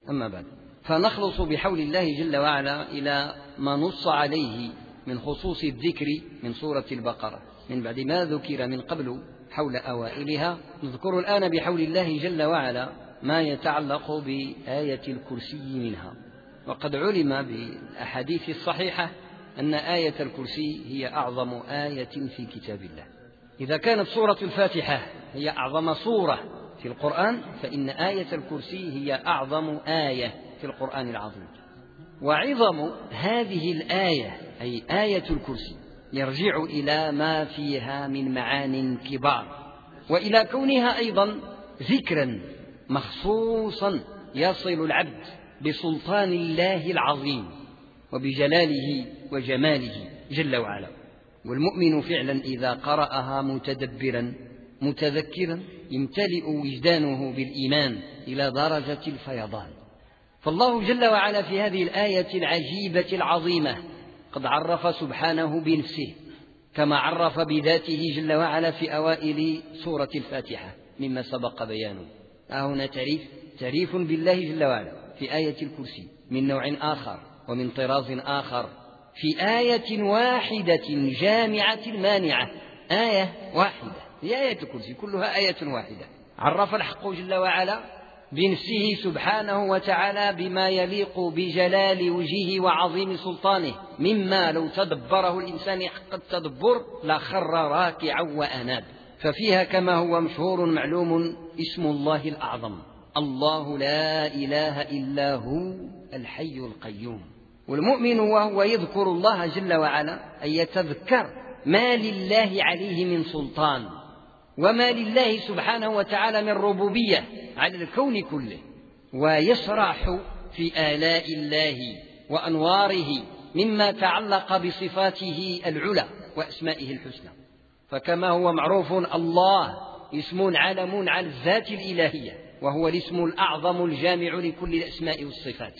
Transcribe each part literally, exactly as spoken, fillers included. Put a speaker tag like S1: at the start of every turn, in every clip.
S1: أما بعد، فنخلص بحول الله جل وعلا إلى ما نص عليه من خصوص الذكر من سورة البقرة من بعد ما ذكر من قبل حول أوائلها. نذكر الآن بحول الله جل وعلا ما يتعلق بآية الكرسي منها. وقد علم بالأحاديث الصحيحة أن آية الكرسي هي أعظم آية في كتاب الله. إذا كانت سورة الفاتحة هي أعظم سورة في القرآن، فإن آية الكرسي هي أعظم آية في القرآن العظيم. وعظم هذه الآية أي آية الكرسي يرجع إلى ما فيها من معان كبار، وإلى كونها أيضا ذكرا مخصوصا يصل العبد بسلطان الله العظيم وبجلاله وجماله جل وعلا. والمؤمن فعلا إذا قرأها متدبرا متذكرا يمتلئ وجدانه بالإيمان إلى درجة الفيضان. فالله جل وعلا في هذه الآية العجيبة العظيمة قد عرف سبحانه بنفسه كما عرف بذاته جل وعلا في أوائل سورة الفاتحة مما سبق بيانه. هنا تعريف تعريف بالله جل وعلا في آية الكرسي من نوع آخر ومن طراز آخر في آية واحدة جامعة مانعة. آية واحدة هي آية الكرسي، كلها آية واحدة. عرف الحق جل وعلا بنفسه سبحانه وتعالى بما يليق بجلال وجهه وعظيم سلطانه مما لو تدبره الإنسان حق التدبر لخر راكعا وأناب. ففيها كما هو مشهور معلوم اسم الله الأعظم، الله لا إله إلا هو الحي القيوم. والمؤمن وهو يذكر الله جل وعلا أن يتذكر ما لله عليه من سلطان وما لله سبحانه وتعالى من ربوبية على الكون كله، ويشرح في آلاء الله وأنواره مما تعلق بصفاته العلى وأسمائه الحسنى. فكما هو معروف الله اسم علم على الذات الإلهية، وهو الاسم الأعظم الجامع لكل الأسماء والصفات.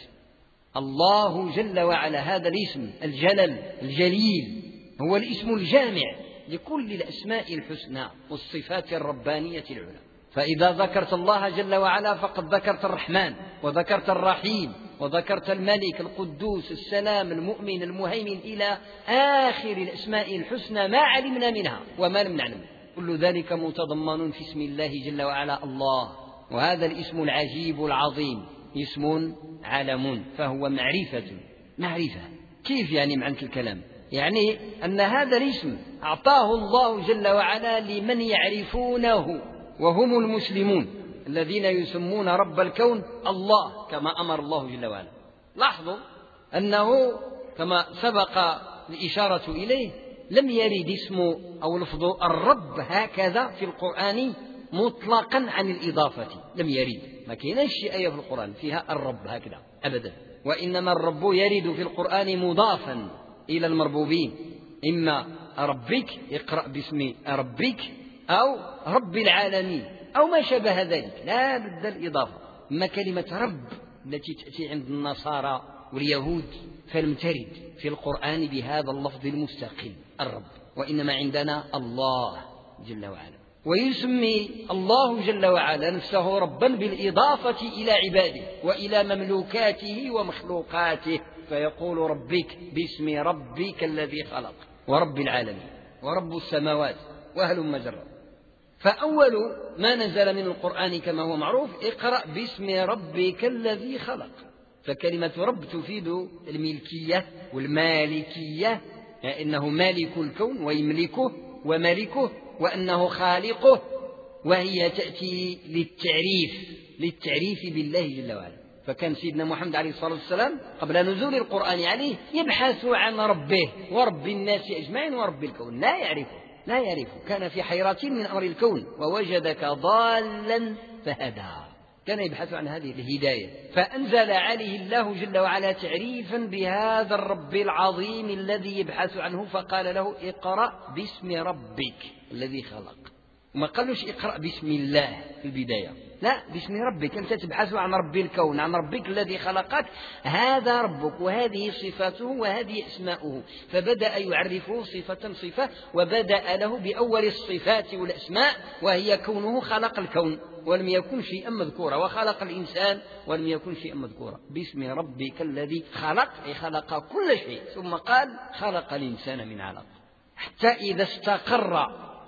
S1: الله جل وعلا هذا الاسم الجلل الجليل هو الاسم الجامع لكل الأسماء الحسنى والصفات الربانية العلى. فإذا ذكرت الله جل وعلا فقد ذكرت الرحمن وذكرت الرحيم وذكرت الملك القدوس السلام المؤمن المهيمن إلى آخر الأسماء الحسنى ما علمنا منها وما لم نعلم. كل ذلك متضمن في اسم الله جل وعلا الله. وهذا الاسم العجيب العظيم اسم علم، فهو معرفة. معرفة كيف يعني معنى الكلام؟ يعني أن هذا الاسم أعطاه الله جل وعلا لمن يعرفونه وهم المسلمون الذين يسمون رب الكون الله كما أمر الله جل وعلا. لاحظوا أنه كما سبق الإشارة إليه لم يرد اسم أو لفظ الرب هكذا في القرآن مطلقا عن الإضافة، لم يرد. ما كاينش شي آية في القرآن فيها الرب هكذا أبدا، وإنما الرب يرد في القرآن مضافا إلى المربوبين، إما ربك اقرأ باسم ربك أو رب العالمين أو ما شابه ذلك، لا بد الإضافة. أما كلمة رب التي تأتي عند النصارى واليهود فلم ترد في القرآن بهذا اللفظ المستقل الرب، وإنما عندنا الله جل وعلا. ويسمي الله جل وعلا نفسه ربا بالإضافة إلى عباده وإلى مملوكاته ومخلوقاته، فيقول ربك باسم ربك الذي خلق ورب العالمين ورب السماوات وهلم جرا. فأول ما نزل من القرآن كما هو معروف اقرأ باسم ربك الذي خلق. فكلمة رب تفيد الملكية والمالكية، يعني إنه مالك الكون ويملكه وملكه، وأنه خالقه. وهي تأتي للتعريف للتعريف بالله جل وعلا. فكان سيدنا محمد عليه الصلاة والسلام قبل نزول القرآن عليه يبحث عن ربه ورب الناس أجمعين ورب الكون، لا يعرفه لا يعرفه كان في حيرة من أمر الكون ووجدك ضالا فهدى. كان يبحث عن هذه الهداية، فأنزل عليه الله جل وعلا تعريفا بهذا الرب العظيم الذي يبحث عنه، فقال له اقرأ باسم ربك الذي خلق. وما قالوش اقرأ باسم الله في البداية، لا، باسم ربك. أنت تبحث عن رب الكون، عن ربك الذي خلقك، هذا ربك وهذه صفاته وهذه أسماؤه. فبدأ يعرفه صفة صفة، وبدأ له بأول الصفات والأسماء، وهي كونه خلق الكون ولم يكن شيئا مذكورا، وخلق الإنسان ولم يكن شيئا مذكورا. باسم ربك الذي خلق، أي خلق كل شيء، ثم قال خلق الإنسان من علق. حتى إذا استقر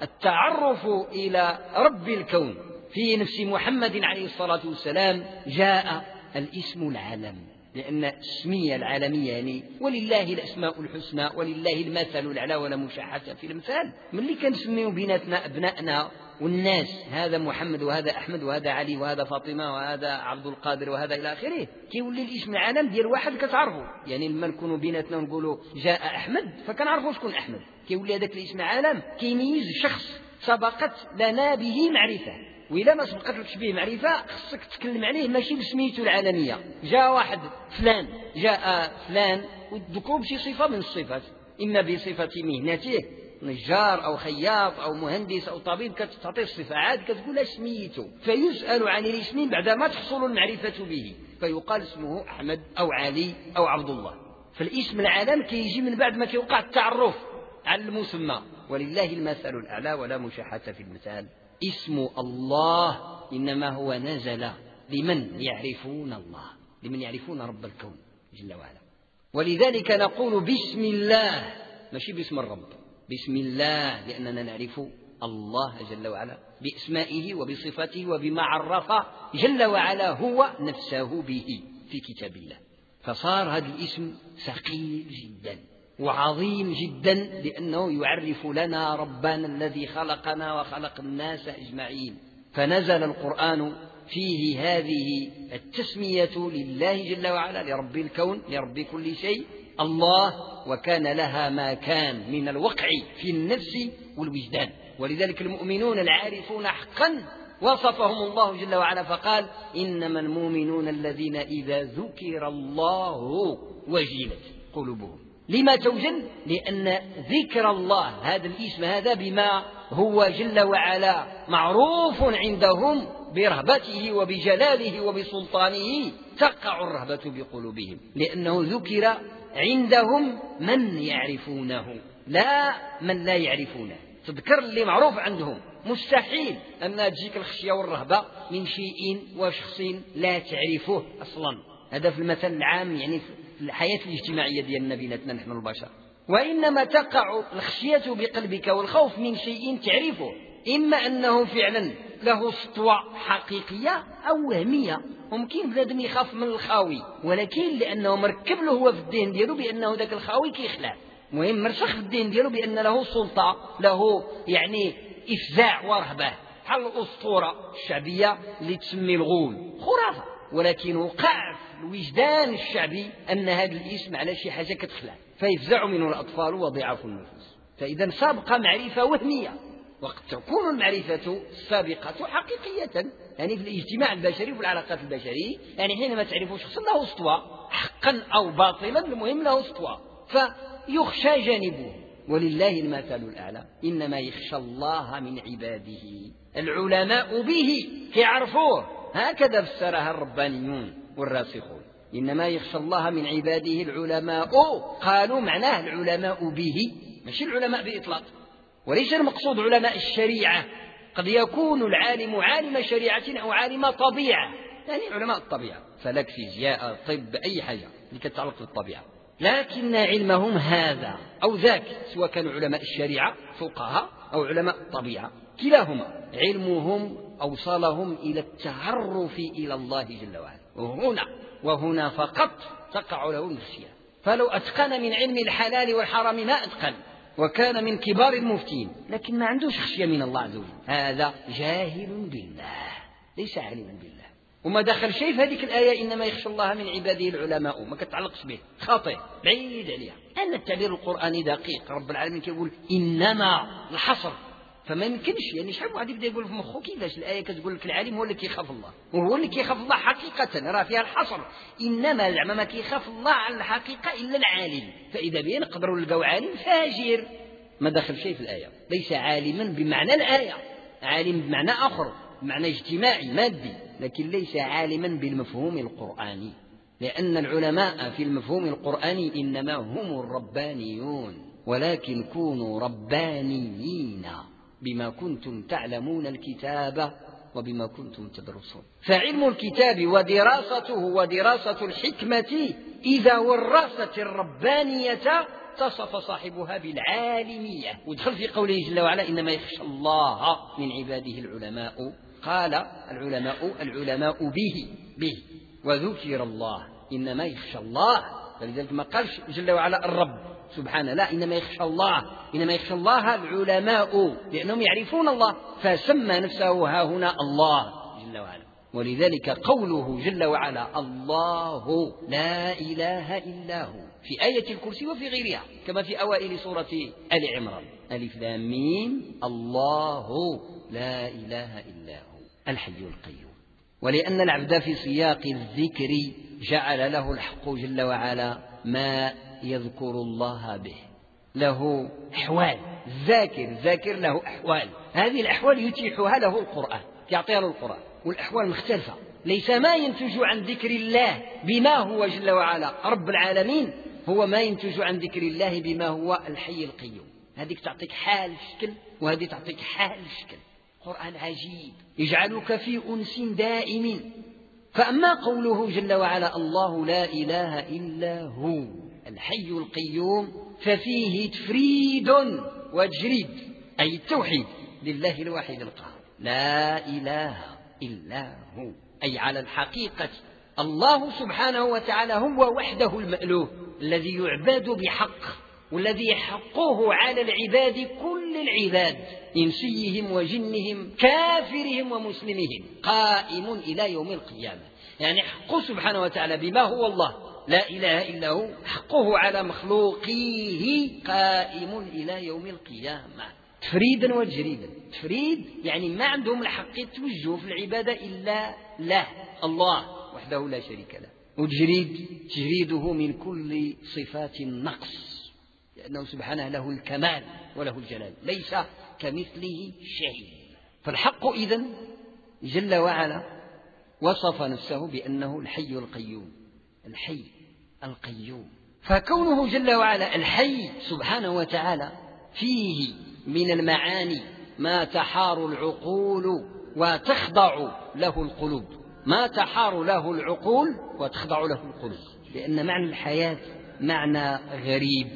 S1: التعرف إلى رب الكون في نفس محمد عليه الصلاة والسلام، جاء الاسم العلم، لأن الاسمية العالمية يعني ولله الأسماء الحسنى ولله المثل الأعلى ولا مشاحة في الأمثال. من اللي كنسميو بيناتنا أبنائنا والناس، هذا محمد وهذا أحمد وهذا علي وهذا فاطمة وهذا عبد القادر وهذا إلى آخره، كيولي الاسم العالم ديال واحد كتعرفه. يعني لما نكونوا بيناتنا نقولوا جاء أحمد فكنعرفوا شكون أحمد، كيولي هذاك الاسم العالم كيميز شخص سبقت لنا به معرفة. وإذا ما سبقتلكش به معرفة خصك تتكلم عليه ماشي بسميته العالمية. جاء واحد فلان، جاء فلان وتذكروا بشي صفة من الصفات، إما بصفة مهنته نجار أو خياط أو مهندس أو طبيب، كتعطيه الصفة عاد كتقول سميته، فيسأل عن الاسم بعدما تحصل المعرفة به، فيقال اسمه أحمد أو علي أو عبد الله. فالاسم العالم كيجي من بعد ما كيوقع التعرف على المسمى، ولله المثل الأعلى ولا مشاحة في المثال. اسم الله إنما هو نزل لمن يعرفون الله، لمن يعرفون رب الكون جل وعلا. ولذلك نقول بسم الله ماشي باسم الرب، بسم الله، لأننا نعرف الله جل وعلا بأسمائه وبصفاته وبما عرف جل وعلا هو نفسه به في كتاب الله. فصار هذا الاسم ثقيل جدا وعظيم جدا، لأنه يعرف لنا ربنا الذي خلقنا وخلق الناس أجمعين. فنزل القرآن فيه هذه التسمية لله جل وعلا، لرب الكون، لرب كل شيء الله، وكان لها ما كان من الوقع في النفس والوجدان. ولذلك المؤمنون العارفون حقا وصفهم الله جل وعلا فقال إنما المؤمنون الذين إذا ذكر الله وجلت قلوبهم. لما توجل؟ لأن ذكر الله هذا الاسم هذا بما هو جل وعلا معروف عندهم برهبته وبجلاله وبسلطانه، تقع الرهبة بقلوبهم، لأنه ذكر عندهم من يعرفونه لا من لا يعرفونه. تذكر اللي معروف عندهم، مستحيل أن تجيك الخشية والرهبة من شيء وشخص لا تعرفه أصلا. هذا في المثل العام يعني في الحياة الاجتماعية ديالنا بيناتنا نحن البشر. وإنما تقع الخشية بقلبك والخوف من شيء تعرفه، إما أنه فعلا له سطوة حقيقية أو وهمية. ممكن بلادم يخاف من الخاوي، ولكن لأنه مركب له هو في الدين دياله بأنه ذاك الخاوي كيخلع، مهم مرسخ في الدين دياله بأن له سلطة، له يعني إفزاع ورهبة، بحال الأسطورة الشعبية اللي تسمي الغول، خرافة، ولكن وقع في الوجدان الشعبي أن هذا الاسم على شي حاجة كتخلع، فيفزع منه الأطفال وضعاف النفوس. فإذا سابق معرفة وهمية، وقد تكون المعرفة السابقة حقيقية، يعني في الاجتماع البشري وفي العلاقات البشرية، يعني حينما تعرف شخصا له سطوة حقا أو باطلا، المهم له سطوة فيخشى جانبه. ولله المثل الأعلى، إنما يخشى الله من عباده العلماء به كيعرفوه، هكذا فسرها الربانيون والراسخون. إنما يخشى الله من عباده العلماء، قالوا معناه العلماء به، ماشي العلماء بإطلاق، وليس المقصود علماء الشريعة. قد يكون العالم عالم شريعة أو عالم طبيعة، يعني علماء الطبيعة، فلك فيزياء طب أي حاجة اللي تتعلق بالطبيعة، لكن علمهم هذا أو ذاك، سواء كانوا علماء الشريعة فقهاء أو علماء الطبيعة، كلاهما علمهم أوصلهم إلى التعرف إلى الله جل وعلا، وهنا وهنا فقط تقع له الخشية. فلو أتقن من علم الحلال والحرام ما أتقن، وكان من كبار المفتين، لكن ما عندوش خشية من الله عز وجل، هذا جاهل بالله ليس عالما بالله. وما دخل شيء في هذه الآية إنما يخشى الله من عباده العلماء، ما كتعلقش به، خاطئ، بعيد عليها. أن التعبير القرآني دقيق، رب العالمين كيقول إنما الحصر، فما يمكنش، يعني شحال واحد يبدا يقول في مخه كيفاش الآية كتقول لك العالم هو اللي كيخاف الله، وهو اللي كيخاف الله حقيقة، راه فيها الحصر، إنما زعما ما كيخاف الله على الحقيقة إلا العالم. فإذا بين نقدروا نلقاو عالم فاجر، ما دخل شيء في الآية، ليس عالما بمعنى الآية، عالم بمعنى آخر، معنى اجتماعي مادي، لكن ليس عالما بالمفهوم القرآني، لأن العلماء في المفهوم القرآني إنما هم الربانيون، ولكن كونوا ربانيين بما كنتم تعلمون الكتاب وبما كنتم تدرسون. فعلم الكتاب ودراسته ودراسة الحكمة إذا ورثت الربانية اتصف صاحبها بالعالمية. ودخل في قوله جل وعلا إنما يخشى الله من عباده العلماء، قال العلماء العلماء به به وذكر الله، إنما يخشى الله، فلذلك ما قالش جل وعلا الرب سبحانه، لا، إنما يخشى الله، إنما يخشى الله العلماء لأنهم يعرفون الله، فسمى نفسه ها هنا الله جل وعلا. ولذلك قوله جل وعلا الله لا إله إلا هو في آية الكرسي وفي غيرها، كما في أوائل سورة آل عمران، ألف لام ميم، الله لا إله إلا هو الحي القيوم. ولأن العبد في سياق الذكر جعل له الحق جل وعلا ما يذكر الله به، له أحوال، الذاكر ذاكر له أحوال، هذه الأحوال يتيحها له القرآن، يعطيها له القرآن، والأحوال مختلفة، ليس ما ينتج عن ذكر الله بما هو جل وعلا رب العالمين هو ما ينتج عن ذكر الله بما هو الحي القيوم. هذيك تعطيك حال شكل وهذه تعطيك حال شكل. قرآن عجيب يجعلك في أنس دائم. فأما قوله جل وعلا الله لا إله إلا هو الحي القيوم ففيه تفريد وتجريد، أي التوحيد لله الواحد القهار، لا إله إلا هو، أي على الحقيقة الله سبحانه وتعالى هو وحده المألوه الذي يعبد بحق، والذي يحقه على العباد كل العباد إنسيهم وجنهم كافرهم ومسلمهم، قائم إلى يوم القيامة. يعني حقه سبحانه وتعالى بما هو الله لا إله إلا هو، حقه على مخلوقيه قائم إلى يوم القيامة تفريدا وتجريدا. تفريد يعني ما عندهم الحق يتوجهوا في العبادة إلا له الله وحده لا شريك له. وتجريد تجريده من كل صفات النقص، لأنه سبحانه له الكمال وله الجلال، ليس كمثله شيء. فالحق إذن جل وعلا وصف نفسه بأنه الحي القيوم، الحي القيوم. فكونه جل وعلا الحي سبحانه وتعالى فيه من المعاني ما تحار العقول وتخضع له القلوب، ما تحار له العقول وتخضع له القلوب، لأن معنى الحياة معنى غريب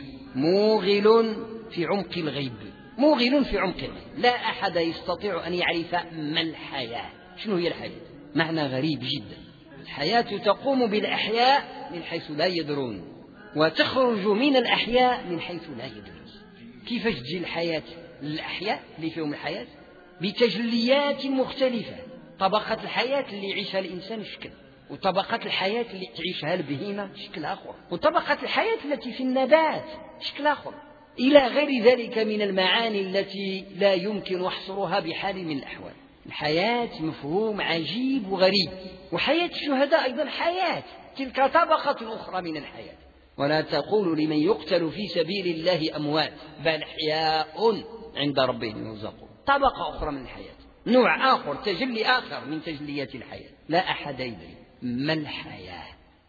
S1: موغل في عمق الغيب، موغل في عمق الغيب، لا أحد يستطيع أن يعرف ما الحياة، شنو هي الحياة، معنى غريب جدا. الحياة تقوم بالأحياء من حيث لا يدرون، وتخرج من الأحياء من حيث لا يدرون. كيف تجي الحياة للأحياء اللي فيهم الحياة؟ بتجليات مختلفة. طبقة الحياة اللي يعيشها الإنسان شكل، وطبقة الحياة اللي تعيشها البهيمة شكل آخر، وطبقة الحياة التي في النبات شكل آخر، إلى غير ذلك من المعاني التي لا يمكن حصرها بحال من الأحوال. الحياة مفهوم عجيب وغريب. وحياة الشهداء أيضا حياة، تلك طبقة أخرى من الحياة. ولا تقولوا لمن يقتل في سبيل الله أموات بل أحياء عند ربهم يرزقون، طبقة أخرى من الحياة، نوع آخر، تجلي آخر من تجليات الحياة. لا أحد يدري ما الحياة.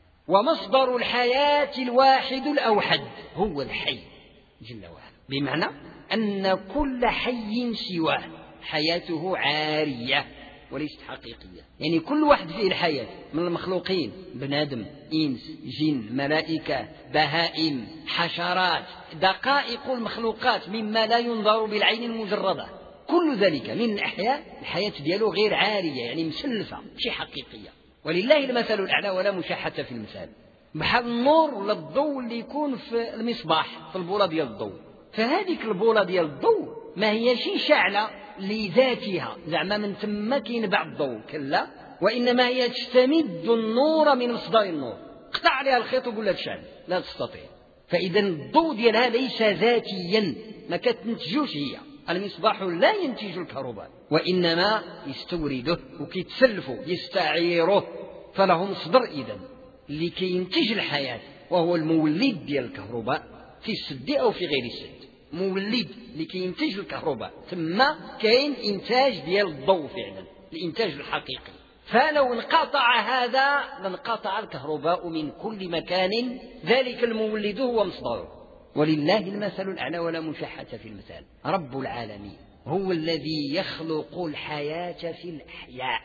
S1: ومصدر الحياة الواحد الأوحد هو الحي جل وعلا، بمعنى أن كل حي سواه حياته عارية وليست حقيقية. يعني كل واحد فيه الحياة من المخلوقين، بنادم، إنس، جن، ملائكة، بهائم، حشرات، دقائق المخلوقات مما لا ينظر بالعين المجردة، كل ذلك من الأحياء الحياة دياله غير عارية، يعني مسلفة مش حقيقية. ولله المثل الأعلى ولا مشاحة في المثال، بحال النور ولا الضوء اللي يكون في المصباح في البولة ديال الضوء. فهذيك البولة ديال الضوء ما هي شي شعلة لذاتها زعما من ثم كينبع الضوء، كلا، وإنما هي تستمد النور من مصدر النور. قطع عليها الخيط وقول لها تشعل، لا تستطيع. فإذا الضوء ديالها ليس ذاتيا، ما كتنتجوش هي. المصباح لا ينتج الكهرباء وإنما يستورده وكيتسلفه يستعيره، فله مصدر إذن اللي كينتج الحياة، وهو المولد ديال الكهرباء في السد أو في غير السد، مولد اللي كينتج الكهرباء، ثم كاين إنتاج ديال الضوء فعلا. الإنتاج الحقيقي. فلو انقطع هذا لانقطع الكهرباء من كل مكان، ذلك المولد هو مصدره. ولله المثل الأعلى ولا مشحة في المثال. رب العالمين هو الذي يخلق الحياة في الأحياء،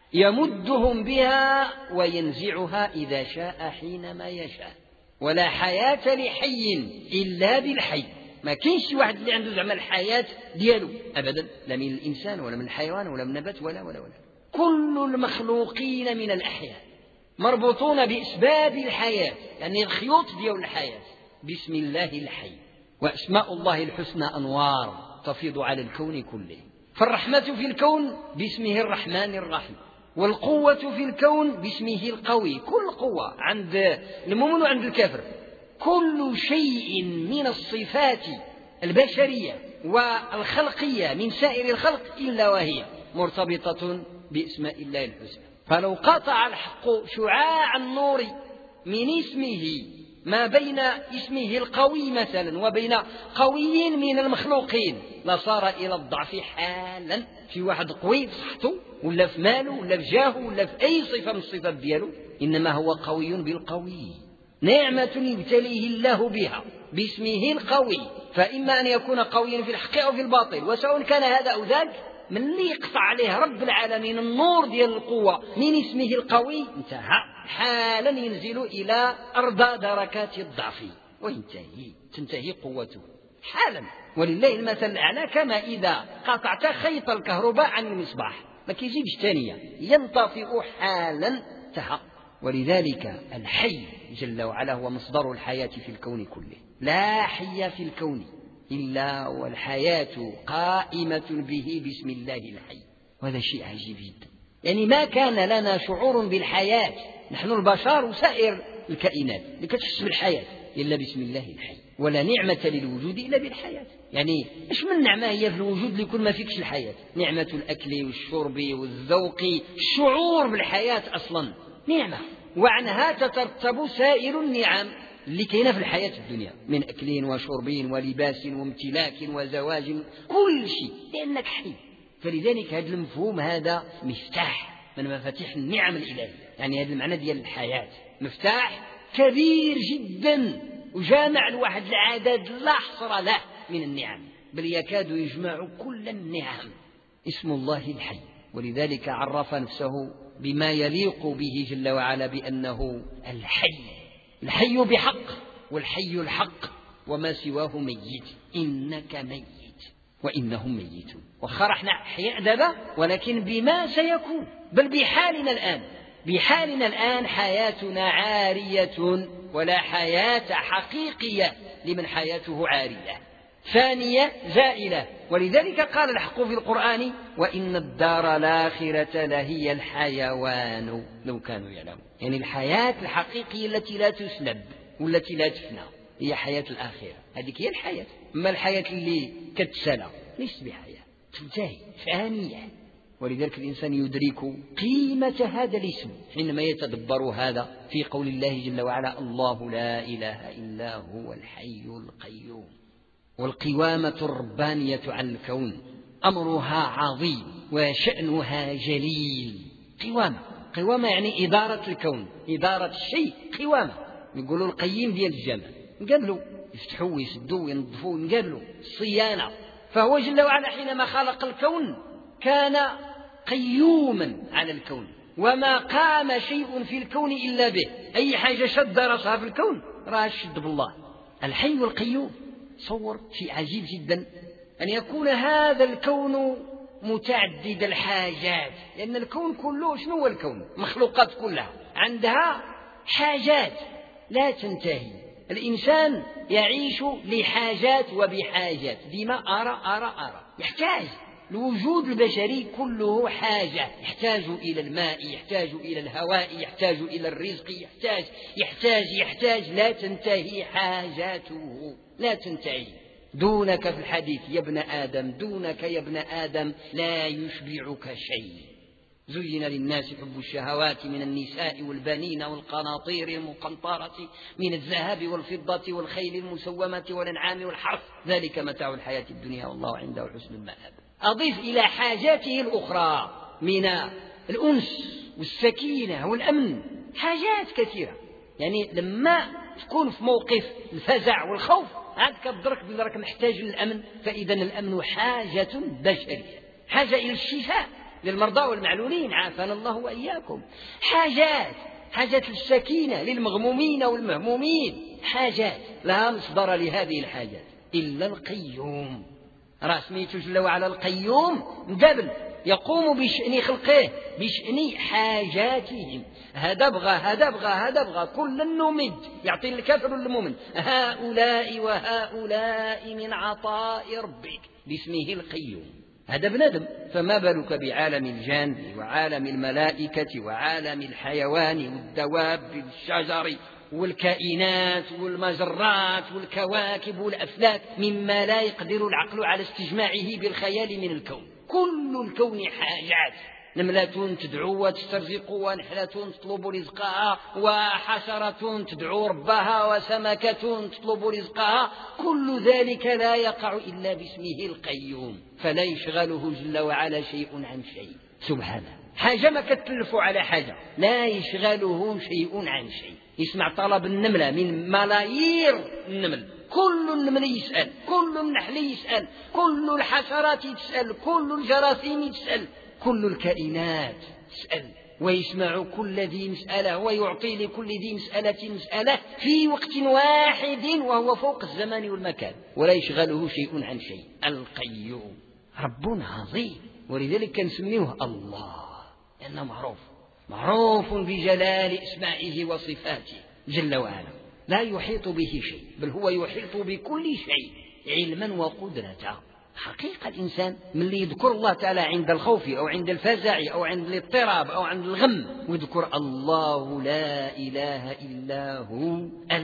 S1: يمدهم بها وينزعها إذا شاء حينما يشاء. ولا حياة لحي إلا بالحي. ما كاينش واحد اللي عنده زعما الحياة ديالو أبدا، لا من الإنسان ولا من الحيوان ولا من النبات ولا ولا ولا كل المخلوقين من الأحياء مربوطون بأسباب الحياة، يعني الخيوط ديال الحياة بسم الله الحي. وأسماء الله الحسنى أنوار تفيض على الكون كله. فالرحمة في الكون باسمه الرحمن الرحيم، والقوة في الكون باسمه القوي. كل قوة عند المؤمن وعند الكافر. كل شيء من الصفات البشرية والخلقية من سائر الخلق إلا وهي مرتبطة باسماء الله الحسنى. فلو قطع الحق شعاع النور من اسمه ما بين اسمه القوي مثلا وبين قوي من المخلوقين لصار إلى الضعف حالا. في واحد قوي في صحته ولا في ماله ولا في جاهه ولا في أي صفة من الصفات دياله، إنما هو قوي بالقوي. نعمة يبتليه الله بها باسمه القوي، فإما أن يكون قويا في الحق أو في الباطل، وسواء كان هذا أو ذاك. من اللي يقطع عليه رب العالمين النور ديال القوة من اسمه القوي انتهى حالا، ينزل إلى أرضى دركات الضعف وينتهي تنتهي قوته حالا. ولله المثل الأعلى. كما إذا قطعت خيط الكهرباء عن المصباح ما كيجيبش ثانية، ينطفئ حالا انتهى. ولذلك الحي جل وعلا هو مصدر الحياة في الكون كله. لا حي في الكون إلا والحياة قائمة به باسم الله الحي. وهذا شيء عجيب جدا. يعني ما كان لنا شعور بالحياة نحن البشر وسائر الكائنات اللي كتحس بالحياة إلا باسم الله الحي. ولا نعمة للوجود إلا بالحياة. يعني إيش من نعمة هي في الوجود اللي كل ما فيكش الحياة؟ نعمة الأكل والشرب والذوق، الشعور بالحياة أصلا نعمة، وعنها تترتب سائر النعم اللي كاينه في الحياة الدنيا من أكل وشرب ولباس وامتلاك وزواج، كل شيء لأنك حي. فلذلك هذا المفهوم هذا مفتاح من مفاتيح النعم الإلهية. يعني هذا المعنى ديال الحياة مفتاح كبير جدا، وجامع الواحد العدد لا حصر له من النعم، بل يكاد يجمع كل النعم. اسم الله الحي. ولذلك عرف نفسه بما يليق به جل وعلا بأنه الحي. الحي بحق، والحي الحق، وما سواه ميت. إنك ميت وإنهم ميتون. وخرحنا أحياء دابا، ولكن بما سيكون، بل بحالنا الآن. بحالنا الآن حياتنا عارية، ولا حياة حقيقية لمن حياته عارية ثانية زائلة. ولذلك قال الحق في القرآن: وإن الدار الآخرة لهي الحيوان لو كانوا يعلمون. يعني الحياة الحقيقية التي لا تسلب والتي لا تفنى هي حياة الآخرة، هذه هي الحياة. أما الحياة اللي كتسلى ليست بحياة، تنتهي فانية. ولذلك الإنسان يدرك قيمة هذا الاسم حينما يتدبر هذا في قول الله جل وعلا: الله لا إله إلا هو الحي القيوم. والقوامة الربانية على الكون أمرها عظيم وشأنها جليل. قوامة قوامة يعني إدارة الكون، إدارة الشيء. قوامة يقولوا القيم ديال الجمع، نقابلوا يفتحوا ويسدوا وينظفوا، نقابلوا الصيانة. فهو جل وعلا حينما خلق الكون كان قيوما على الكون، وما قام شيء في الكون إلا به. أي حاجة شد رأسها في الكون راه شد بالله. الحي القيوم. صور شيء عجيب جدا أن يكون هذا الكون متعدد الحاجات، لأن الكون كله شنو هو الكون؟ مخلوقات كلها عندها حاجات لا تنتهي. الإنسان يعيش لحاجات وبحاجات، ديما أرى أرى أرى يحتاج. الوجود البشري كله حاجة، يحتاج إلى الماء، يحتاج إلى الهواء، يحتاج إلى الرزق، يحتاج يحتاج يحتاج لا تنتهي حاجاته، لا تنتهي. دونك في الحديث يا ابن آدم، دونك يا ابن آدم لا يشبعك شيء. زين للناس حب الشهوات من النساء والبنين والقناطير المقنطرة من الذهب والفضة والخيل المسومة والأنعام والحرث، ذلك متاع الحياة الدنيا والله عنده حسن المآب. أضيف إلى حاجاته الأخرى من الأنس والسكينة والأمن، حاجات كثيرة. يعني لما تكون في موقف الفزع والخوف عاد كتدرك بلي راك محتاج للأمن، فإذا الأمن حاجة بشرية، حاجة إلى الشفاء للمرضى والمعلولين عافانا الله وإياكم، حاجات حاجات للسكينة للمغمومين والمهمومين، حاجات لا مصدر لهذه الحاجات إلا القيوم. رسميته جل وعلا القيوم قبل يقوم بشأن خلقه بشأن حاجاتهم. هذا بغى هذا بغى هذا بغى كل نمد، يعطي الكافر والمؤمن هؤلاء وهؤلاء من عطاء ربك باسمه القيوم. هذا بنادم، فما بالك بعالم الجان وعالم الملائكة وعالم الحيوان والدواب والشجر والكائنات والمجرات والكواكب والأفلاك مما لا يقدر العقل على استجماعه بالخيال من الكون. كل الكون حاجات، نملة تدعو وتسترزق، ونحلة تطلب رزقها، وحشرة تدعو ربها، وسمكة تطلب رزقها، كل ذلك لا يقع إلا باسمه القيوم، فلا يشغله جل وعلا شيء عن شيء سبحانه. حاجة ما كتلف على حاجة، لا يشغله شيء عن شيء. يسمع طلب النملة من ملايير النمل، كل النمل يسأل، كل النحل يسأل، كل الحشرات تسأل، كل الجراثيم تسأل، كل الكائنات تسأل، ويسمع كل ذي مسألة، ويعطي لكل ذي مسألة مسألة في وقت واحد، وهو فوق الزمان والمكان، ولا يشغله شيء عن شيء. القيوم رب عظيم، ولذلك كنسميه الله، لأنه معروف معروف بجلال اسمائه وصفاته جل وعلا، لا يحيط به شيء، بل هو يحيط بكل شيء علما وقدرة. حقيقة الإنسان من اللي يذكر الله تعالى عند الخوف أو عند الفزع أو عند الاضطراب أو عند الغم، ويذكر الله لا إله إلا هو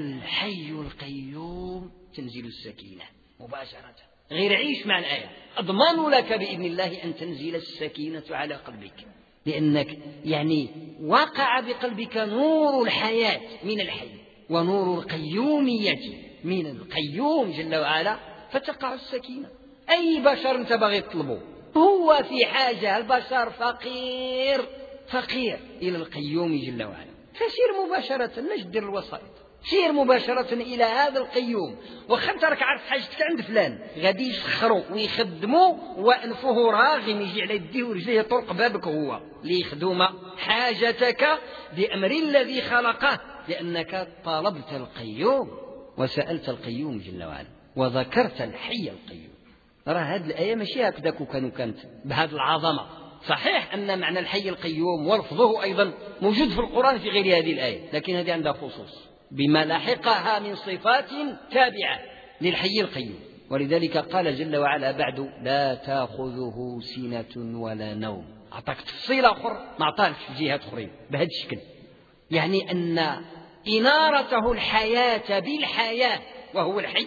S1: الحي القيوم، تنزل السكينة مباشرة. غير عيش مع الآية، أضمن لك بإذن الله أن تنزل السكينة على قلبك، لأنك يعني وقع بقلبك نور الحياة من الحي، ونور القيومية من القيوم جل وعلا، فتقع السكينة. أي بشر أنت باغي تطلبه هو في حاجة، البشر فقير فقير إلى القيوم جل وعلا، فسير مباشرة، مش دير الوسائط، سير مباشرة إلى هذا القيوم. وخنت راك عارف حاجتك عند فلان، غادي يسخروا ويخدموا وأنفه راغم، يجي على يديه ورجليه طرق بابك هو ليخدم حاجتك بأمر الذي خلقه، لأنك طلبت القيوم وسألت القيوم جل وعلا وذكرت الحي القيوم. راه هذه الآية ماشي هكذا كانوا كانت بهذه العظمة. صحيح أن معنى الحي القيوم ولفظه أيضا موجود في القرآن في غير هذه الآية، لكن هذه عندها خصوص بما لحقها من صفات تابعة للحي القيوم. ولذلك قال جل وعلا بعد: لا تأخذه سنة ولا نوم. أعطاك تفصيل آخر ما أعطاك في جهة أخرى بهذا الشكل، يعني أن إنارته الحياة بالحياة وهو الحي،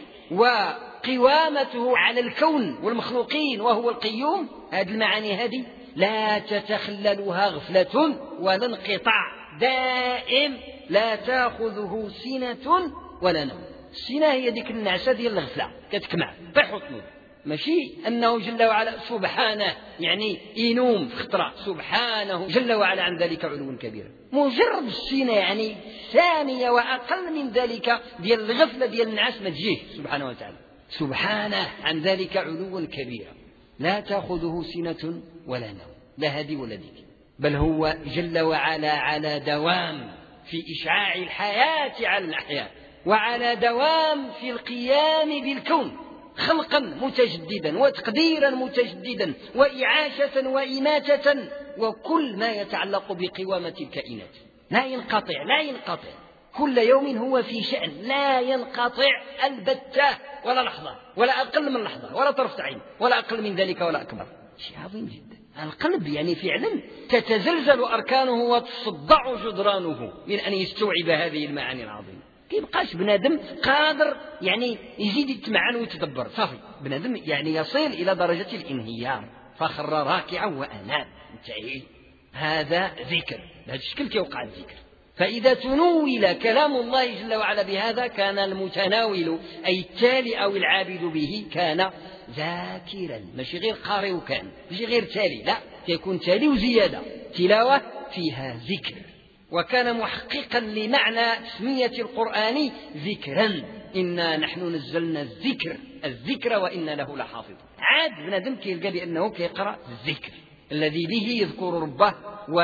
S1: وقوامته على الكون والمخلوقين وهو القيوم، هذه المعاني هذه لا تتخللها غفلة ولا انقطاع، دائم لا تأخذه سنة ولا نوم. السنة هي ديك النعسة ديال الغفلة كتكمع طيح وتنوض، ماشي أنه جل وعلا سبحانه يعني ينوم في خطرة، سبحانه جل وعلا عن ذلك علو كبير. مجرد السنة يعني ثانية وأقل من ذلك ديال الغفلة ديال النعاس ما تجيه سبحانه وتعالى، سبحانه عن ذلك علو كبير. لا تأخذه سنة ولا نوم، لا هذه ولا ذيك، بل هو جل وعلا على دوام في إشعاع الحياة على الأحياء، وعلى دوام في القيام بالكون، خلقا متجددا وتقديرا متجددا وإعاشة وإماتة وكل ما يتعلق بقوامة الكائنات. لا ينقطع لا ينقطع، كل يوم هو في شأن لا ينقطع البتة ولا لحظة، ولا أقل من لحظة، ولا طرفة عين، ولا أقل من ذلك ولا أكبر. شيء عظيم جدا. القلب يعني فعلا تتزلزل أركانه وتصدع جدرانه من أن يستوعب هذه المعاني العظيمة. كيبقاش بنادم قادر يعني يزيد يتمعن ويتدبر، صافي بنادم يعني يصل إلى درجة الانهيار، فخر راكعا وأناب، انتهي. هذا ذكر، بهذا الشكل كيوقع الذكر. فإذا تنول كلام الله جل وعلا بهذا كان المتناول أي التالي أو العابد به كان ذاكرا، ماشي غير قارئ كان، ماشي غير تالي، لا، يكون تالي وزيادة، تلاوة فيها ذكر. وكان محققا لمعنى تسمية القرآن ذكرا، إنا نحن نزلنا الذكر الذكر وإنا له لحافظ. عاد بنادم كيلقى بأنه كيقرأ الذكر الذي به يذكر ربه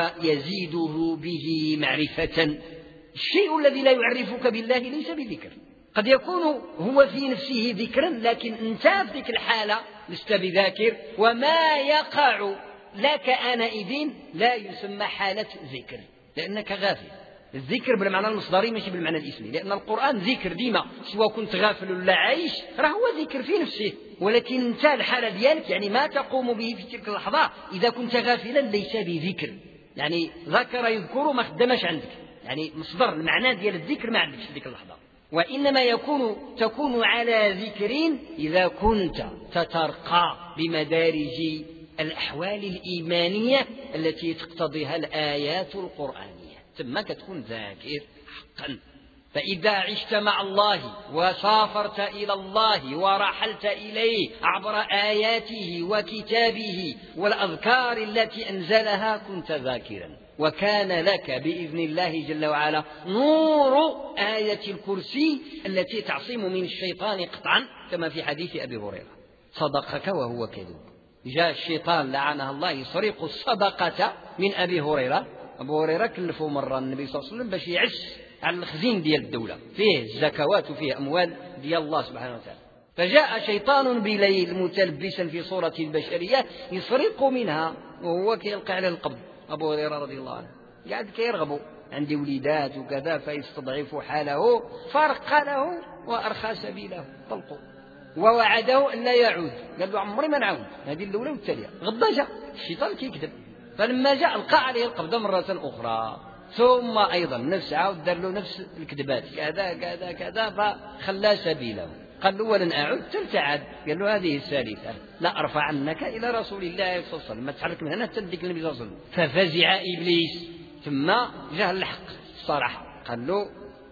S1: ويزيده به معرفة. الشيء الذي لا يعرفك بالله ليس بذكر، قد يكون هو في نفسه ذكرا لكن أنت في تلك الحالة لست بذاكر، وما يقع لك آنئذ لا يسمى حالة ذكر لأنك غافل. الذكر بالمعنى المصدري ماشي بالمعنى الاسمي، لأن القرآن ذكر ديما، سواء كنت غافل ولا عايش راه هو ذكر في نفسه، ولكن انت الحالة ديالك يعني ما تقوم به في تلك اللحظة إذا كنت غافلا ليس بذكر. يعني ذكر يذكر ما خدمش عندك، يعني مصدر المعنى ديال الذكر ما عندكش في تلك اللحظة، وإنما يكون تكون على ذكر إذا كنت تترقى بمدارج الأحوال الإيمانية التي تقتضيها الآيات القرآنية، ثم كتكون ذاكر حقا. فإذا عشت مع الله وسافرت إلى الله ورحلت إليه عبر آياته وكتابه والأذكار التي أنزلها كنت ذاكرا، وكان لك بإذن الله جل وعلا نور آية الكرسي التي تعصم من الشيطان قطعا، كما في حديث أبي هريرة: صدقك وهو كذوب. جاء الشيطان لعنه الله يسرق الصدقة من أبي هريرة. أبو هريرة كلفه مرة النبي صلى الله عليه وسلم باش يعس على الخزين ديال الدولة فيه الزكوات وفيه أموال ديال الله سبحانه وتعالى، فجاء شيطان بليل متلبسا في صورة البشرية يسرق منها وهو كيلقى على القبض. أبو هريرة رضي الله عنه قاعد كيرغبوا عندي وليدات وكذا فيستضعف حاله، فرق له وأرخى سبيله، طلقوا، ووعده أن لا يعود. قال له عمري ما نعود، هذه الأولى والتالية. غدا جاء الشيطان كيكذب، فلما جاء ألقى عليه القبضة مرة أخرى، ثم أيضا نفس عاود دار له نفس الكذبات كذا كذا كذا، فخلى سبيله. قال له ولن أعود، تلتعد. قال له هذه الثالثة، لا أرفع عنك إلى رسول الله صلى الله عليه وسلم، ما تحرك من هنا تدك النبي صلى الله عليه وسلم. ففزع إبليس، ثم جاء الحق الصراحة، قال له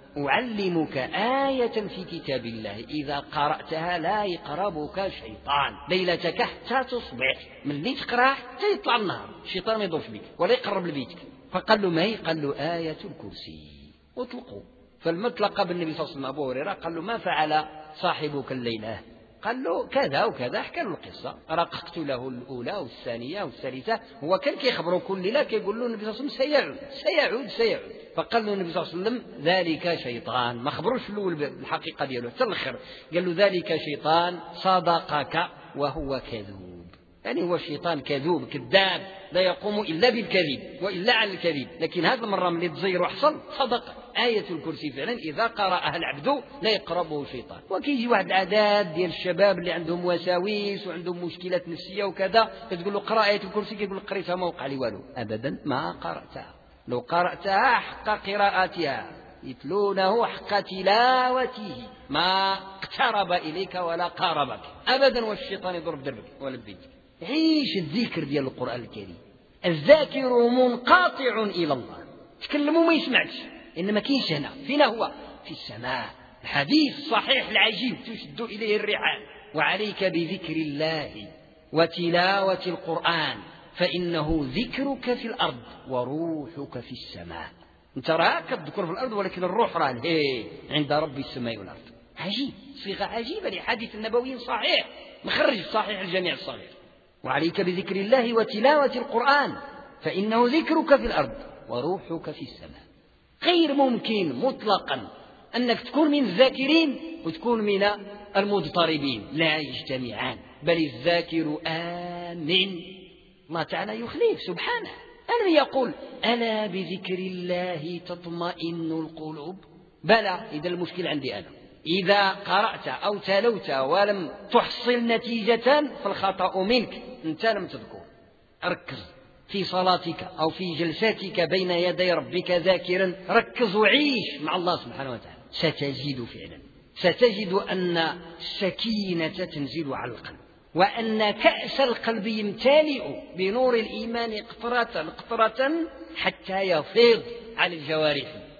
S1: أعلمك آية في كتاب الله إذا قرأتها لا يقربك شيطان ليلتك حتى تصبح، من اللي تقرأ حتى يطلع النهار الشيطان ما يضوف بك ولا يقرب لبيتك. فقال له ما هي؟ قال له آية الكرسي، واطلقوا. فالمطلق بالنبي صلى الله عليه وسلم أبو هريرة قال له ما فعل صاحبك الليلة؟ قال له كذا وكذا، حكى له القصة، رققت له الأولى والثانية والثالثة. هو كان كيخبره كل ليلة كيقول له النبي صلى الله عليه وسلم سيعود سيعود سيعود. فقال له النبي صلى الله عليه وسلم ذلك شيطان، ما خبروش في الأول الحقيقة دياله حتى الآخر، قال له ذلك شيطان صدقك وهو كذوب. يعني هو الشيطان كذوب كذاب لا يقوم إلا بالكذب وإلا على الكذب، لكن هذا المرة من التزير وحصل صدق. آية الكرسي فعلا إذا قرأها العبد لا يقربه شيطان. وكيجي واحد العداد ديال الشباب اللي عندهم وساويس وعندهم مشكلات نفسية وكذا، تقول له قرأ آية الكرسي، يقول لك قريتها ما وقع لي والو. أبدا ما قرأتها، لو قرأتها حق قراءتها يتلونه حق تلاوته ما اقترب إليك ولا قاربك أبدا، والشيطان يضرب دربك ولا بيتك. عيش الذكر ديال القرآن الكريم. الذاكر منقطع إلى الله، تكلموا ما يسمعش، إنما كاينش هنا. فينا هو؟ في السماء. الحديث الصحيح العجيب تشد إليه الرحال: وعليك بذكر الله وتلاوة القرآن فإنه ذكرك في الأرض وروحك في السماء. انت راك تذكر في الأرض ولكن الروح راه عند رب السماء والأرض. عجيب، صيغة عجيبة لحديث نبوي صحيح مخرج في صحيح الجامع الصغير: وعليك بذكر الله وتلاوة القرآن فإنه ذكرك في الأرض وروحك في السماء. غير ممكن مطلقا أنك تكون من الذاكرين وتكون من المضطربين، لا يجتمعان، بل الذاكر آمن. الله تعالى يخليك سبحانه، ألم يقول ألا بذكر الله تطمئن القلوب؟ بلى، إذا المشكلة عندي أنا. إذا قرأت أو تلوت ولم تحصل نتيجة فالخطأ منك، أنت لم تذكر. ركز في صلاتك أو في جلساتك بين يدي ربك ذاكرا، ركز وعيش مع الله سبحانه وتعالى، ستجد فعلا، ستجد أن السكينة تنزل على القلب، وأن كأس القلب يمتلئ بنور الإيمان قطرة قطرة حتى يفيض على الجوارح.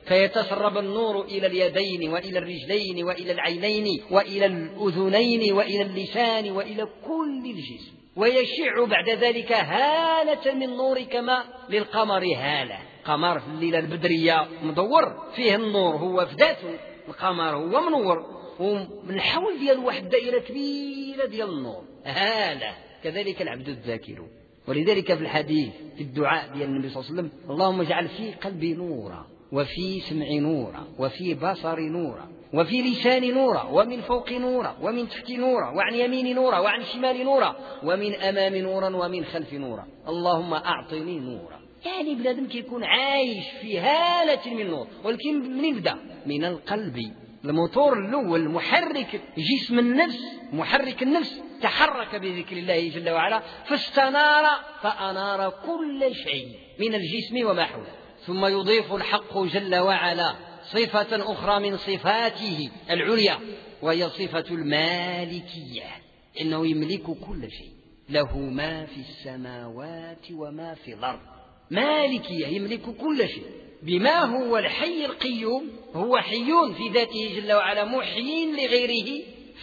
S1: فيتسرب النور إلى اليدين وإلى الرجلين وإلى العينين وإلى الأذنين وإلى اللسان وإلى كل الجسم، ويشع بعد ذلك هالة من نور كما للقمر هالة. قمر في الليلة البدرية مدور فيه النور، هو في ذاته القمر هو منور، ومن حول ديال واحد دائرة كبيرة ديال النور هالة. كذلك العبد الذاكر. ولذلك في الحديث في الدعاء ديال النبي صلى الله عليه وسلم: اللهم اجعل في قلبي نورا، وفي سمعي نورا، وفي بصري نورا، وفي لساني نورا، ومن فوق نورا، ومن تحت نورا، وعن يميني نورا، وعن شمالي نورا، ومن أمامي نورا، ومن خلفي نورا، اللهم أعطني نورا. يعني بنادم كيكون عايش في هالة من نور، ولكن منين بدا؟ من القلب. الموتور الأول محرك جسم النفس، محرك النفس، تحرك بذكر الله جل وعلا فاستنار فأنار كل شيء من الجسم وما حوله. ثم يضيف الحق جل وعلا صفة أخرى من صفاته العليا، وهي صفة المالكية، إنه يملك كل شيء، له ما في السماوات وما في الأرض. مالكية، يملك كل شيء، بما هو الحي القيوم، هو حي في ذاته جل وعلا محيي لغيره،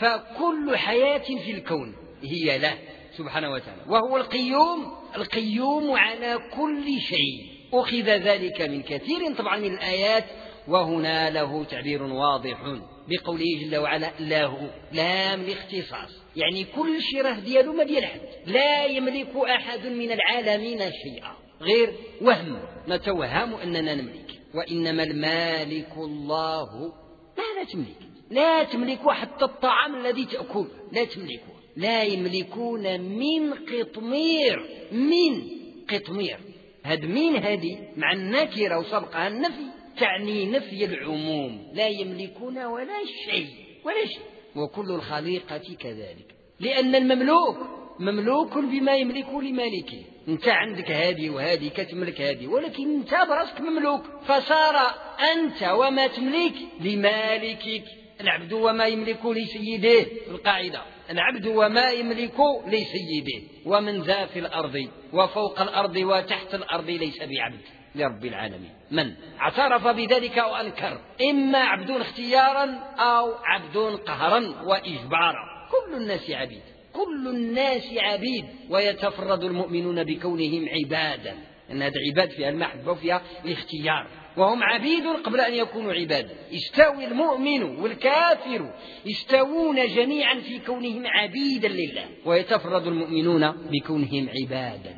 S1: فكل حياة في الكون هي له سبحانه وتعالى، وهو القيوم القيوم على كل شيء. أخذ ذلك من كثير طبعا من الآيات، وهنا له تعبير واضح بقوله جل وعلا له، لام الاختصاص، يعني كل شيء راه ديالو ما ديال حد، لا يملك أحد من العالمين شيئا غير وهم نتوهم أننا نملك، وإنما المالك الله. ماذا تملك؟ لا تملك حتى الطعام الذي تأكل لا تملكه. لا يملكون من قطمير، من قطمير، هاد مين هذه مع النكرة وسبقها النفي تعني نفي العموم، لا يملكون ولا شيء ولا شيء. وكل الخليقة كذلك، لأن المملوك مملوك بما يملك لمالكه. انت عندك هذه وهذه كتملك هذه، ولكن انت براسك مملوك، فصار أنت وما تملك لمالكك. العبد وما يملك لسيده، القاعدة العبد وما يملك لسيده، ومن ذا في الأرض وفوق الأرض وتحت الأرض ليس بعبد لرب العالمين. من اعترف بذلك أو أنكر، إما عبد اختيارا أو عبد قهرا وإجبارا. كل الناس عبيد، كل الناس عبيد، ويتفرد المؤمنون بكونهم عبادا، أن هذا عباد فيها المحبة وفيها الاختيار، وهم عبيد قبل أن يكونوا عبادا. يستوي المؤمن والكافر، يستوون جميعا في كونهم عبيدا لله، ويتفرد المؤمنون بكونهم عبادا.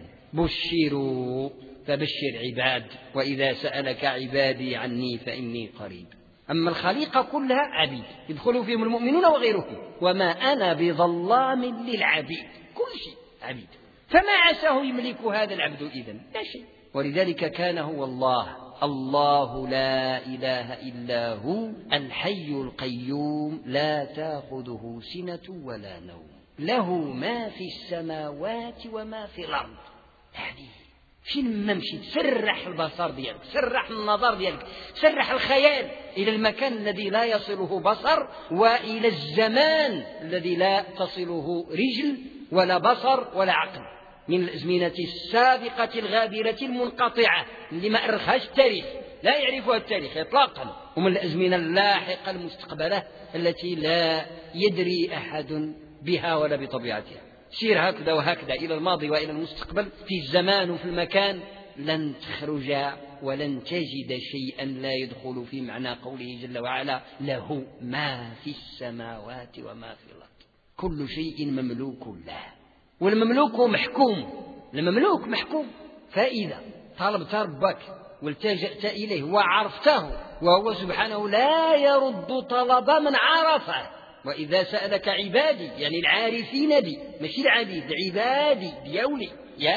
S1: بشروا فبشر عباد، وإذا سألك عبادي عني فإني قريب. أما الخليقة كلها عبيد، يدخل فيهم المؤمنون وغيرهم، وما أنا بظلام للعبيد، كل شيء عبيد. فما عساه يملك هذا العبد إذن؟ لا شيء. ولذلك كان هو الله، الله لا إله إلا هو الحي القيوم لا تأخذه سنة ولا نوم، له ما في السماوات وما في الأرض. يعني فين ما مشيت سرح البصر ديالك، سرح النظر ديالك، سرح الخيال إلى المكان الذي لا يصله بصر، وإلى الزمان الذي لا تصله رجل ولا بصر ولا عقل، من الأزمنة السابقة الغابرة المنقطعة اللي ما أرخاش التاريخ، لا يعرفها التاريخ إطلاقا، ومن الأزمنة اللاحقة المستقبلة التي لا يدري أحد بها ولا بطبيعتها. سير هكذا وهكذا إلى الماضي وإلى المستقبل في الزمان وفي المكان، لن تخرج ولن تجد شيئا لا يدخل في معنى قوله جل وعلا له ما في السماوات وما في الأرض. كل شيء مملوك له، والمملوك محكوم، المملوك محكوم. فإذا طلبت ربك والتجأت إليه وعرفته، وهو سبحانه لا يرد طلب من عرفه. وإذا سألك عبادي، يعني العارفين بي، ماشي العبيد، العبادي ديولي،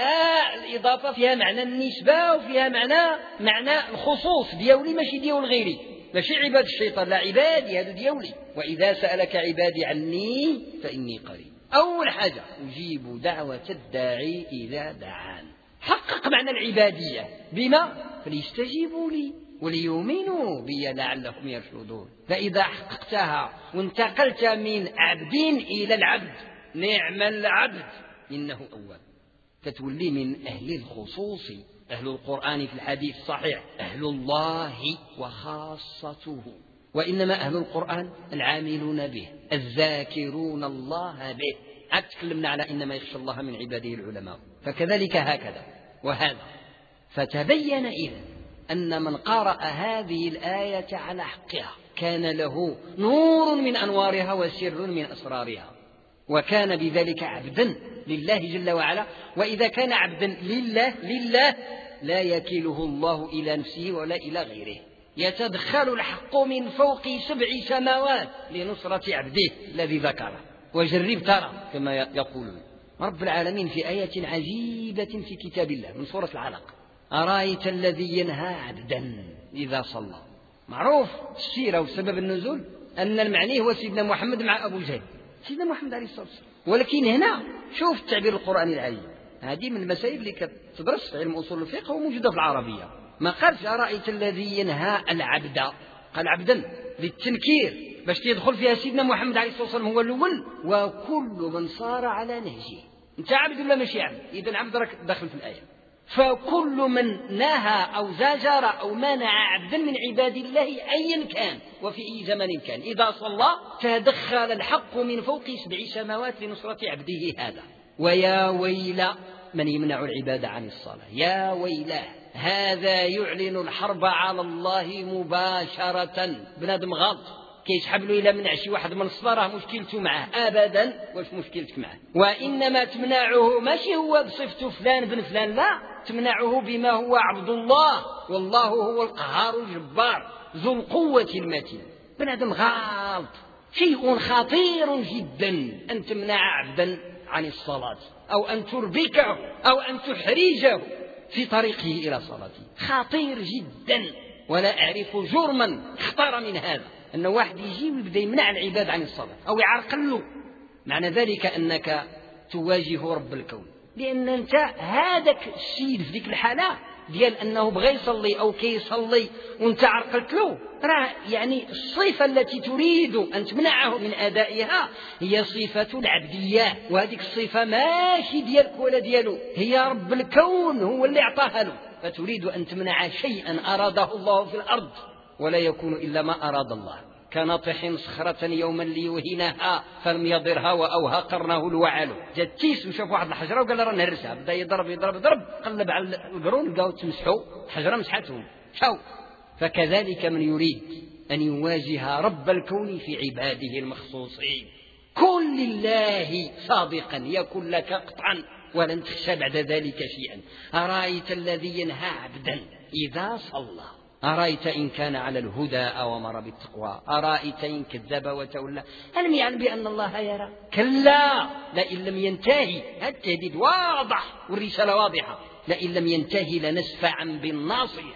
S1: يا الإضافة فيها معنى النسبة وفيها معنى معنى الخصوص، ديولي ماشي ديول غيري، ماشي عباد الشيطان، لا عبادي هذا ديولي. وإذا سألك عبادي عني فإني قريب. أول حاجة أجيب دعوة الداعي إذا دعان. حقق معنى العبادية بما فليستجيبوا لي وليؤمنوا بي لعلهم يرشدون. فإذا حققتها وانتقلت من عبد إلى العبد، نعم العبد إنه أواب، فتولي من أهل الخصوص أهل القرآن في الحديث الصحيح أهل الله وخاصته، وإنما أهل القرآن العاملون به الذاكرون الله به. عاد تكلمنا على إنما يخشى الله من عباده العلماء، فكذلك هكذا وهذا. فتبين إذن أن من قرأ هذه الآية على حقها كان له نور من أنوارها وسر من أسرارها، وكان بذلك عبدا لله جل وعلا. وإذا كان عبدا لله لله لا يكله الله إلى نفسه ولا إلى غيره، يتدخل الحق من فوق سبع سماوات لنصرة عبده الذي ذكره. وجرب ترى كما يقولون رب العالمين في آية عجيبة في كتاب الله من سورة العلق: أرأيت الذي ينهى عبدا إذا صلى. معروف السيرة وسبب النزول أن المعني هو سيدنا محمد مع أبو جهل، سيدنا محمد عليه الصلاة والسلام. ولكن هنا شوف التعبير القرآني العجيب، هذه من المسائل اللي كتدرس في علم أصول الفقه وموجودة في العربية. ما قالش أرأيت الذي ينهى العبد، قال عبدا للتنكير باش يدخل فيها سيدنا محمد عليه الصلاة والسلام هو الأول وكل من صار على نهجه. أنت عبد ولا ماشي عبد؟ إذن عبد راك داخل في الآية. فكل من نهى أو زجر أو منع عبدا من عباد الله أيا كان وفي أي زمن كان إذا صلى تدخل الحق من فوق سبع سماوات لنصرة عبده هذا. ويا ويل من يمنع العباد عن الصلاة، يا ويلاه هذا يعلن الحرب على الله مباشرة. بنادم غلط كيسحب له إلى منع شي واحد من الصلاة راه مشكلته معه أبدا. واش مشكلتك معه؟ وإنما تمنعه ماشي هو بصفته فلان بن فلان، لا، تمنعه بما هو عبد الله، والله هو القهار الجبار ذو القوة المتين. بنادم غلط. شيء خطير جدا أن تمنع عبدا عن الصلاة أو أن تربكه أو أن تحرجه في طريقه إلى صلاته، خطير جدا. ولا أعرف جرما اخطر من هذا، أن واحد يجي ويبدأ يمنع العباد عن الصلاة أو يعرقل له. معنى ذلك أنك تواجه رب الكون، لأن أنت هذاك السيد في ذيك الحالة ديال أنه بغى يصلي أو كي يصلي وأنت عرقلت له، راه يعني الصفة التي تريد أن تمنعه من أدائها هي صفة العبدية، وهذه الصفة ماشي ديالك ولا ديالو، هي رب الكون هو اللي أعطاها له. فتريد أن تمنع شيئا أراده الله في الأرض ولا يكون إلا ما أراد الله. كنطح صخرة يوما ليوهنها فلم يضرها وأوهى قرنه الوعل. جا التيس وشاف واحد الحجرة وقال راه نهرسها، بدا يضرب يضرب يضرب قلب على القرون لقاو تمسحوا الحجرة مسحتهم شاو. فكذلك من يريد أن يواجه رب الكون في عباده المخصوصين كن لله صادقا يكن لك قطعا ولن تخشى بعد ذلك شيئا. أرأيت الذي ينهى عبدا إذا صلى، أرأيت إن كان على الهدى أو أمر بالتقوى، أرأيت إن كذب وتولى، ألم يعلم بأن الله يرى؟ كلا لئن لم ينتهي، التهديد واضح والرسالة واضحة، لئن لم ينتهي لنسفعا بالناصية،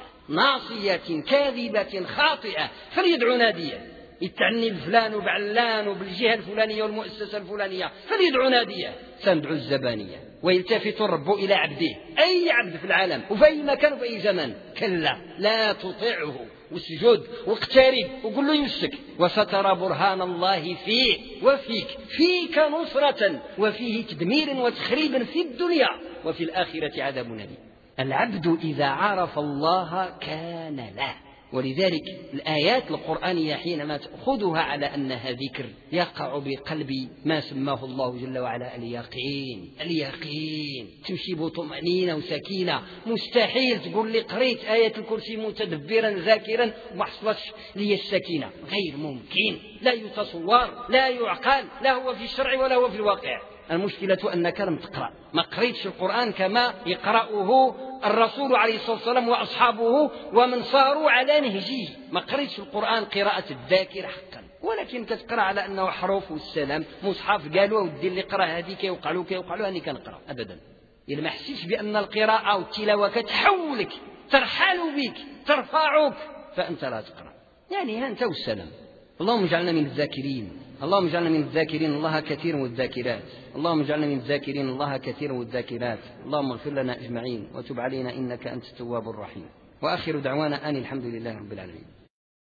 S1: ناصية كاذبة خاطئة فليدعو ناديا، يتعني الفلان وبعلان وبالجهة الفلانية والمؤسسة الفلانية فليدعو ناديا، سندعو الزبانية. ويلتفت الرب إلى عبده، أي عبد في العالم وفي أي مكان وفي أي زمان، كلا لا تطيعه واسجد واقترب وقل له يمسك، وسترى برهان الله فيه وفيك، فيك نصرة وفيه تدمير وتخريب في الدنيا وفي الآخرة عذاب أليم. العبد إذا عرف الله كان له. ولذلك الآيات القرآنية حينما تأخذها على أنها ذكر يقع بقلب ما سماه الله جل وعلا اليقين. اليقين تمشي بطمأنينة وسكينة. مستحيل تقول لي قريت آية الكرسي متدبرا ذاكرا وما حصلتش لي السكينة، غير ممكن، لا يتصور، لا يعقل، لا هو في الشرع ولا هو في الواقع. المشكلة أنك لم تقرأ، ما قريتش القرآن كما يقرأه الرسول عليه الصلاة والسلام وأصحابه ومن صاروا على نهجه. ما قريتش القرآن قراءة الذاكر حقا، ولكن كتقرأ على أنه حروف والسلام مصحف قالوا ودي اللي قرأ هذه كيوقع له كيوقع له، أني كنقرأ أبدا. إذا ما حسيتش بأن القراءة والتلاوة كتحولك، ترحل بك، ترفعك، فأنت لا تقرأ. يعني أنت والسلام. اللهم اجعلنا من الذاكرين، اللهم اجعلنا من الذاكرين الله كثير والذاكرات، اللهم اجعلنا من الذاكرين الله كثير والذاكرات، اللهم اغفر لنا أجمعين وتب علينا إنك أنت التواب الرحيم. وآخر دعوانا أن الحمد لله رب العالمين.